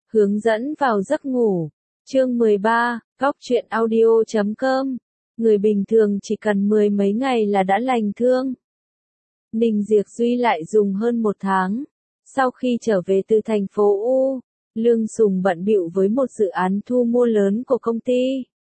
Hướng dẫn vào giấc ngủ. Chương 13, Góc truyện audio.com. Người bình thường chỉ cần 10 mấy ngày là đã lành thương. Ninh Diệp Duy lại dùng hơn 1 tháng. Sau khi trở về từ thành phố U, Lương Sùng bận bịu với một dự án thu mua lớn của công ty.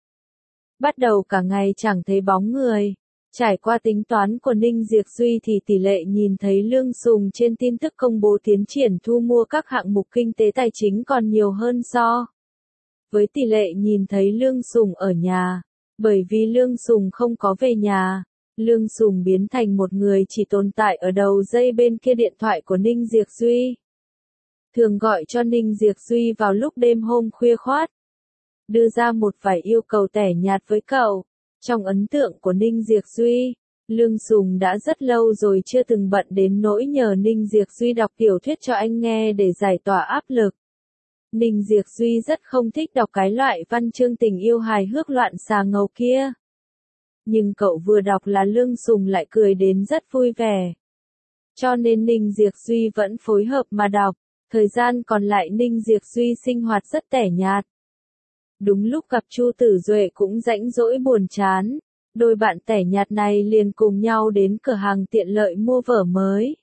Bắt đầu cả ngày chẳng thấy bóng người. Trải qua tính toán của Ninh Diệp Duy thì tỷ lệ nhìn thấy Lương Sùng trên tin tức công bố tiến triển thu mua các hạng mục kinh tế tài chính còn nhiều hơn so với tỷ lệ nhìn thấy Lương Sùng ở nhà. Bởi vì Lương Sùng không có về nhà, Lương Sùng biến thành một người chỉ tồn tại ở đầu dây bên kia điện thoại của Ninh Diệp Duy. Thường gọi cho Ninh Diệp Duy vào lúc đêm hôm khuya khoắt. Đưa ra một vài yêu cầu tẻ nhạt với cậu. Trong ấn tượng của Ninh Diệp Duy, Lương Sùng đã rất lâu rồi chưa từng bận đến nỗi nhờ Ninh Diệp Duy đọc tiểu thuyết cho anh nghe để giải tỏa áp lực. Ninh Diệp Duy rất không thích đọc cái loại văn chương tình yêu hài hước loạn xà ngầu kia. Nhưng cậu vừa đọc là Lương Sùng lại cười đến rất vui vẻ. Cho nên Ninh Diệp Duy vẫn phối hợp mà đọc, thời gian còn lại Ninh Diệp Duy sinh hoạt rất tẻ nhạt. Đúng lúc gặp Chu Tử Duệ cũng rãnh rỗi buồn chán, đôi bạn tẻ nhạt này liền cùng nhau đến cửa hàng tiện lợi mua vở mới.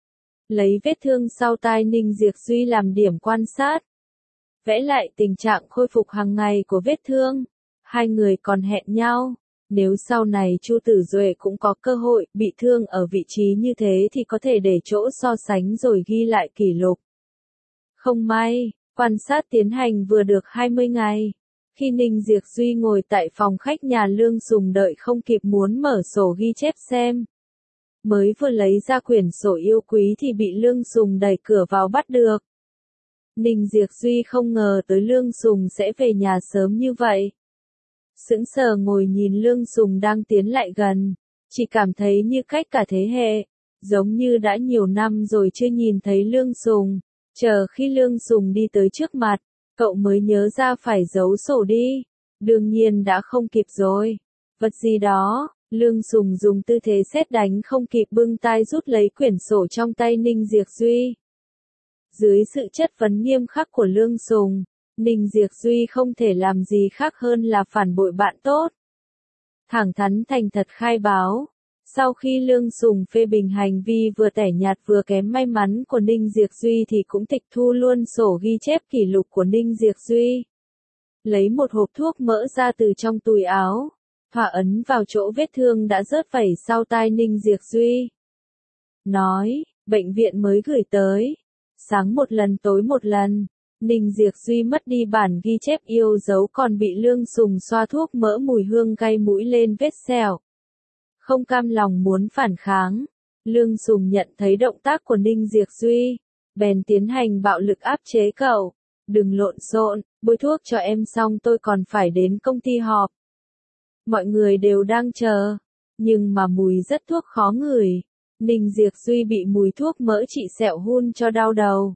Lấy vết thương sau tai Ninh Diệp Duy làm điểm quan sát. Vẽ lại tình trạng khôi phục hàng ngày của vết thương. Hai người còn hẹn nhau, nếu sau này Chu Tử Duệ cũng có cơ hội bị thương ở vị trí như thế thì có thể để chỗ so sánh rồi ghi lại kỷ lục. Không may, quan sát tiến hành vừa được 20 ngày. Khi Ninh Diệp Duy ngồi tại phòng khách nhà Lương Sùng đợi không kịp muốn mở sổ ghi chép xem. Mới vừa lấy ra quyển sổ yêu quý thì bị Lương Sùng đẩy cửa vào bắt được. Ninh Diệp Duy không ngờ tới Lương Sùng sẽ về nhà sớm như vậy. Sững sờ ngồi nhìn Lương Sùng đang tiến lại gần, chỉ cảm thấy như cách cả thế hệ, giống như đã nhiều năm rồi chưa nhìn thấy Lương Sùng. Chờ khi Lương Sùng đi tới trước mặt, cậu mới nhớ ra phải giấu sổ đi. Đương nhiên đã không kịp rồi. Vật gì đó, Lương Sùng dùng tư thế sét đánh không kịp bưng tay rút lấy quyển sổ trong tay Ninh Diệp Duy. Dưới sự chất vấn nghiêm khắc của Lương Sùng, Ninh Diệp Duy không thể làm gì khác hơn là phản bội bạn tốt. Thẳng thắn thành thật khai báo. Sau khi Lương Sùng phê bình hành vi vừa tẻ nhạt vừa kém may mắn của Ninh Diệp Duy thì cũng tịch thu luôn sổ ghi chép kỷ lục của Ninh Diệp Duy. Lấy một hộp thuốc mỡ ra từ trong túi áo, thoa ấn vào chỗ vết thương đã rớt vẩy sau tai Ninh Diệp Duy. Nói, bệnh viện mới gửi tới. Sáng một lần tối một lần, Ninh Diệp Duy mất đi bản ghi chép yêu dấu còn bị Lương Sùng xoa thuốc mỡ mùi hương cay mũi lên vết sẹo. Không cam lòng muốn phản kháng, Lương Sùng nhận thấy động tác của Ninh Diệp Duy, bèn tiến hành bạo lực áp chế cậu. Đừng lộn xộn, bôi thuốc cho em xong tôi còn phải đến công ty họp. Mọi người đều đang chờ, nhưng mà mùi rất thuốc khó ngửi. Ninh Diệp Duy bị mùi thuốc mỡ trị sẹo hun cho đau đầu.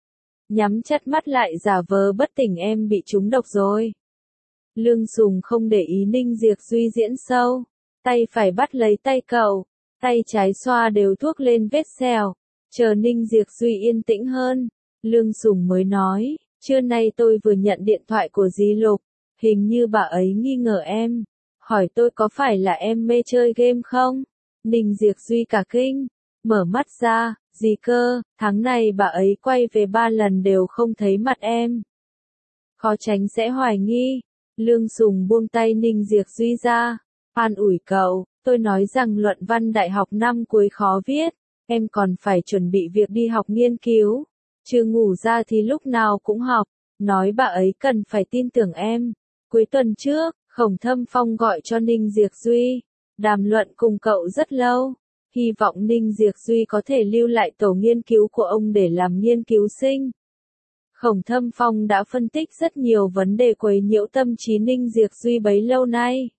Nhắm chặt mắt lại giả vờ bất tỉnh em bị trúng độc rồi. Lương Sùng không để ý Ninh Diệp Duy diễn sâu. Tay phải bắt lấy tay cậu, tay trái xoa đều thuốc lên vết sẹo. Chờ Ninh Diệp Duy yên tĩnh hơn, Lương Sùng mới nói, trưa nay tôi vừa nhận điện thoại của dì Lục, hình như bà ấy nghi ngờ em, hỏi tôi có phải là em mê chơi game không? Ninh Diệp Duy cả kinh, mở mắt ra, gì cơ, tháng này bà ấy quay về 3 lần đều không thấy mặt em. Khó tránh sẽ hoài nghi. Lương Sùng buông tay Ninh Diệp Duy ra, an ủi cậu, tôi nói rằng luận văn đại học năm cuối khó viết, em còn phải chuẩn bị việc đi học nghiên cứu. Chưa ngủ ra thì lúc nào cũng học, nói bà ấy cần phải tin tưởng em. Cuối tuần trước, Khổng Thâm Phong gọi cho Ninh Diệp Duy, đàm luận cùng cậu rất lâu, hy vọng Ninh Diệp Duy có thể lưu lại tổ nghiên cứu của ông để làm nghiên cứu sinh. Khổng Thâm Phong đã phân tích rất nhiều vấn đề quấy nhiễu tâm trí Ninh Diệp Duy bấy lâu nay.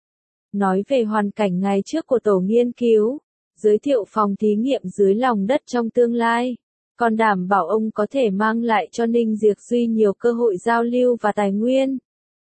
Nói về hoàn cảnh ngày trước của tổ nghiên cứu, giới thiệu phòng thí nghiệm dưới lòng đất trong tương lai, còn đảm bảo ông có thể mang lại cho Ninh Diệp Duy nhiều cơ hội giao lưu và tài nguyên.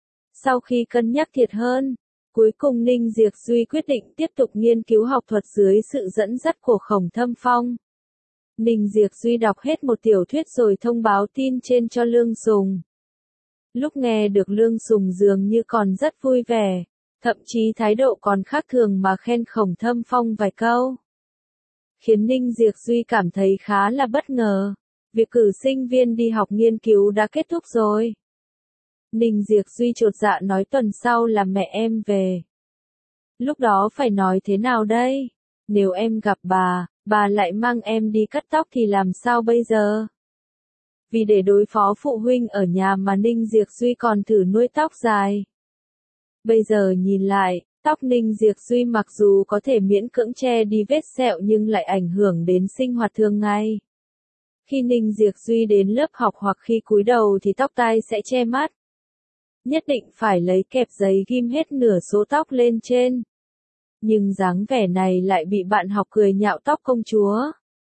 Sau khi cân nhắc thiệt hơn, cuối cùng Ninh Diệp Duy quyết định tiếp tục nghiên cứu học thuật dưới sự dẫn dắt của Khổng Thâm Phong. Ninh Diệp Duy đọc hết một tiểu thuyết rồi thông báo tin trên cho Lương Sùng. Lúc nghe được Lương Sùng dường như còn rất vui vẻ, thậm chí thái độ còn khác thường mà khen Khổng Thâm Phong vài câu. Khiến Ninh Diệp Duy cảm thấy khá là bất ngờ. Việc cử sinh viên đi học nghiên cứu đã kết thúc rồi. Ninh Diệp Duy chột dạ nói tuần sau là mẹ em về. Lúc đó phải nói thế nào đây? Nếu em gặp bà lại mang em đi cắt tóc thì làm sao bây giờ? Vì để đối phó phụ huynh ở nhà mà Ninh Diệp Duy còn thử nuôi tóc dài. Bây giờ nhìn lại, tóc Ninh Diệp Duy mặc dù có thể miễn cưỡng che đi vết sẹo nhưng lại ảnh hưởng đến sinh hoạt thường ngày. Khi Ninh Diệp Duy đến lớp học hoặc khi cúi đầu thì tóc tai sẽ che mắt. Nhất định phải lấy kẹp giấy ghim hết nửa số tóc lên trên. Nhưng dáng vẻ này lại bị bạn học cười nhạo tóc công chúa.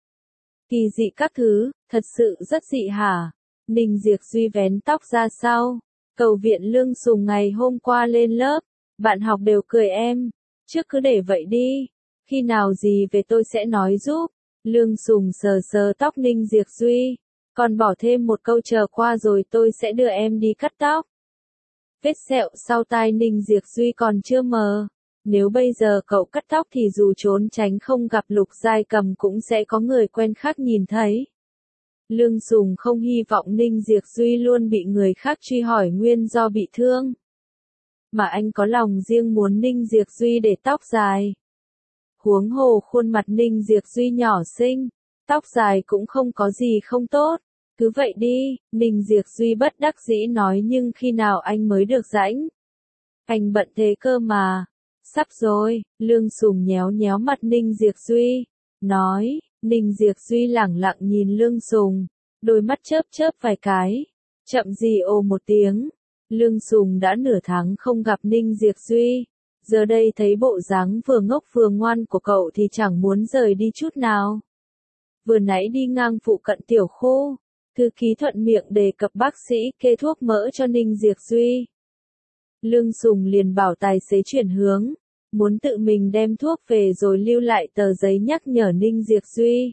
Kỳ dị các thứ, thật sự rất dị hả? Ninh Diệp Duy vén tóc ra sau. Cầu viện Lương Sùng ngày hôm qua lên lớp, bạn học đều cười em. Trước cứ để vậy đi, khi nào gì về tôi sẽ nói giúp. Lương Sùng sờ sờ tóc Ninh Diệp Duy, còn bỏ thêm một câu chờ qua rồi tôi sẽ đưa em đi cắt tóc. Vết sẹo sau tai Ninh Diệp Duy còn chưa mờ. Nếu bây giờ cậu cắt tóc thì dù trốn tránh không gặp Lục Giai Cầm cũng sẽ có người quen khác nhìn thấy. Lương Sùng không hy vọng Ninh Diệp Duy luôn bị người khác truy hỏi nguyên do bị thương. Mà anh có lòng riêng muốn Ninh Diệp Duy để tóc dài. Huống hồ khuôn mặt Ninh Diệp Duy nhỏ xinh, tóc dài cũng không có gì không tốt. Cứ vậy đi, Ninh Diệp Duy bất đắc dĩ nói nhưng khi nào anh mới được rảnh? Anh bận thế cơ mà. Sắp rồi, Lương Sùng nhéo nhéo mặt Ninh Diệp Duy, nói. Ninh Diệp Duy lẳng lặng nhìn Lương Sùng, đôi mắt chớp chớp vài cái, chậm gì ồ một tiếng. Lương Sùng đã nửa tháng không gặp Ninh Diệp Duy, giờ đây thấy bộ dáng vừa ngốc vừa ngoan của cậu thì chẳng muốn rời đi chút nào. Vừa nãy đi ngang phụ cận tiểu khu, thư ký thuận miệng đề cập bác sĩ kê thuốc mỡ cho Ninh Diệp Duy. Lương Sùng liền bảo tài xế chuyển hướng, muốn tự mình đem thuốc về rồi lưu lại tờ giấy nhắc nhở Ninh Diệp Duy.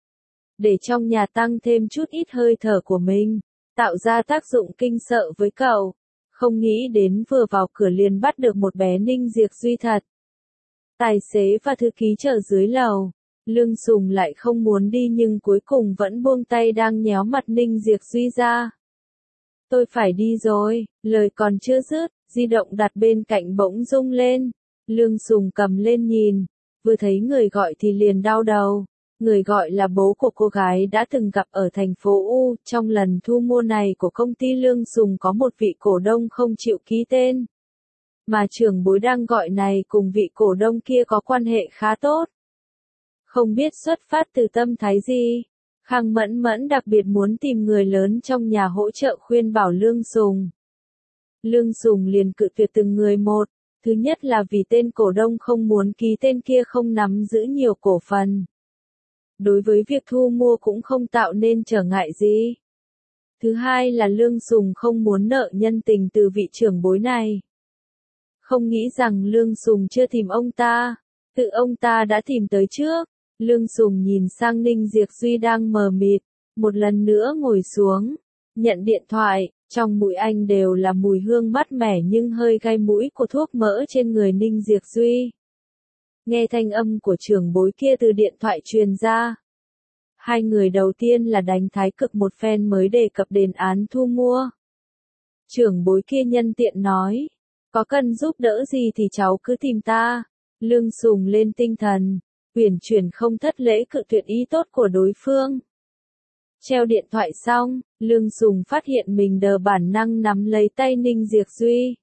Để trong nhà tăng thêm chút ít hơi thở của mình, tạo ra tác dụng kinh sợ với cậu. Không nghĩ đến vừa vào cửa liền bắt được một bé Ninh Diệp Duy thật. Tài xế và thư ký chờ dưới lầu. Lương Sùng lại không muốn đi nhưng cuối cùng vẫn buông tay đang nhéo mặt Ninh Diệp Duy ra. Tôi phải đi rồi, lời còn chưa dứt, di động đặt bên cạnh bỗng rung lên. Lương Sùng cầm lên nhìn, vừa thấy người gọi thì liền đau đầu. Người gọi là bố của cô gái đã từng gặp ở thành phố U, trong lần thu mua này của công ty Lương Sùng có một vị cổ đông không chịu ký tên. Mà trưởng bối đang gọi này cùng vị cổ đông kia có quan hệ khá tốt. Không biết xuất phát từ tâm thái gì, Khang Mẫn Mẫn đặc biệt muốn tìm người lớn trong nhà hỗ trợ khuyên bảo Lương Sùng. Lương Sùng liền cự tuyệt từng người một. Thứ nhất là vì tên cổ đông không muốn ký tên kia không nắm giữ nhiều cổ phần. Đối với việc thu mua cũng không tạo nên trở ngại gì. Thứ hai là Lương Sùng không muốn nợ nhân tình từ vị trưởng bối này. Không nghĩ rằng Lương Sùng chưa tìm ông ta, tự ông ta đã tìm tới trước. Lương Sùng nhìn sang Ninh Diệp Duy đang mờ mịt, một lần nữa ngồi xuống, nhận điện thoại, trong mũi anh đều là mùi hương mát mẻ nhưng hơi gai mũi của thuốc mỡ trên người Ninh Diệp Duy. Nghe thanh âm của trưởng bối kia từ điện thoại truyền ra. Hai người đầu tiên là đánh thái cực một phen mới đề cập đến án thu mua. Trưởng bối kia nhân tiện nói, có cần giúp đỡ gì thì cháu cứ tìm ta. Lương Sùng lên tinh thần, uyển chuyển không thất lễ cự tuyệt ý tốt của đối phương. Treo điện thoại xong, Lương Sùng phát hiện mình đờ bản năng nắm lấy tay Ninh Diệp Duy.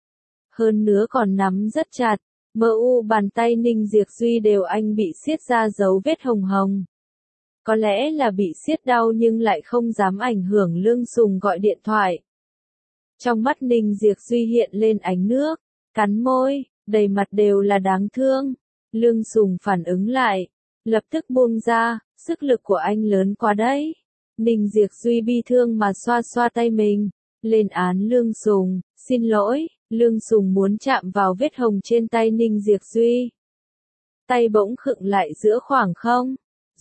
Hơn nữa còn nắm rất chặt, mờ u bàn tay Ninh Diệp Duy đều anh bị siết ra dấu vết hồng hồng. Có lẽ là bị siết đau nhưng lại không dám ảnh hưởng Lương Sùng gọi điện thoại. Trong mắt Ninh Diệp Duy hiện lên ánh nước, cắn môi, đầy mặt đều là đáng thương. Lương Sùng phản ứng lại, lập tức buông ra, sức lực của anh lớn quá đấy. Ninh Diệp Duy bi thương mà xoa xoa tay mình, lên án Lương Sùng, xin lỗi. Lương Sùng muốn chạm vào vết hồng trên tay Ninh Diệp Duy. Tay bỗng khựng lại giữa khoảng không,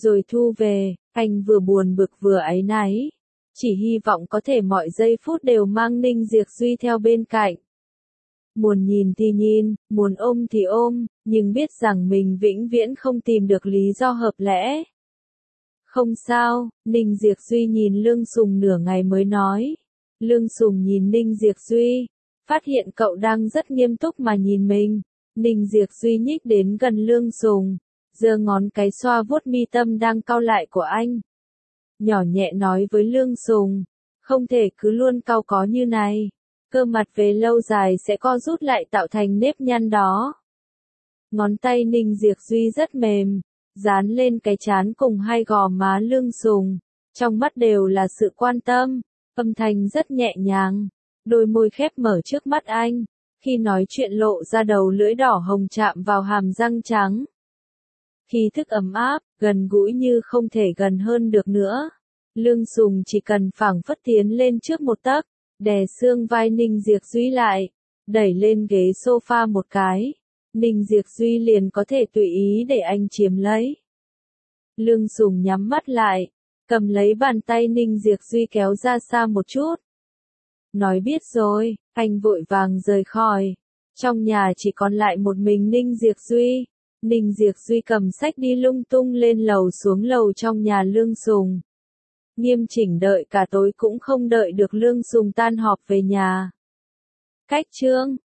rồi thu về, anh vừa buồn bực vừa áy náy. Chỉ hy vọng có thể mọi giây phút đều mang Ninh Diệp Duy theo bên cạnh. Muốn nhìn thì nhìn, muốn ôm thì ôm, nhưng biết rằng mình vĩnh viễn không tìm được lý do hợp lẽ. Không sao, Ninh Diệp Duy nhìn Lương Sùng nửa ngày mới nói. Lương Sùng nhìn Ninh Diệp Duy, phát hiện cậu đang rất nghiêm túc mà nhìn mình. Ninh Diệp Duy nhích đến gần Lương Sùng, giơ ngón cái xoa vuốt mi tâm đang cau lại của anh. Nhỏ nhẹ nói với Lương Sùng, không thể cứ luôn cau có như này. Cơ mặt về lâu dài sẽ co rút lại tạo thành nếp nhăn đó. Ngón tay Ninh Diệp Duy rất mềm, dán lên cái trán cùng hai gò má Lương Sùng. Trong mắt đều là sự quan tâm, âm thanh rất nhẹ nhàng. Đôi môi khép mở trước mắt anh, khi nói chuyện lộ ra đầu lưỡi đỏ hồng chạm vào hàm răng trắng. Khí thức ấm áp, gần gũi như không thể gần hơn được nữa. Lương Sùng chỉ cần phảng phất tiến lên trước một tấc, đè xương vai Ninh Diệp Duy lại, đẩy lên ghế sofa một cái. Ninh Diệp Duy liền có thể tùy ý để anh chiếm lấy. Lương Sùng nhắm mắt lại, cầm lấy bàn tay Ninh Diệp Duy kéo ra xa một chút. Nói biết rồi, anh vội vàng rời khỏi. Trong nhà chỉ còn lại một mình Ninh Diệp Duy. Ninh Diệp Duy cầm sách đi lung tung lên lầu xuống lầu trong nhà Lương Sùng. Nghiêm chỉnh đợi cả tối cũng không đợi được Lương Sùng tan họp về nhà. Cách chương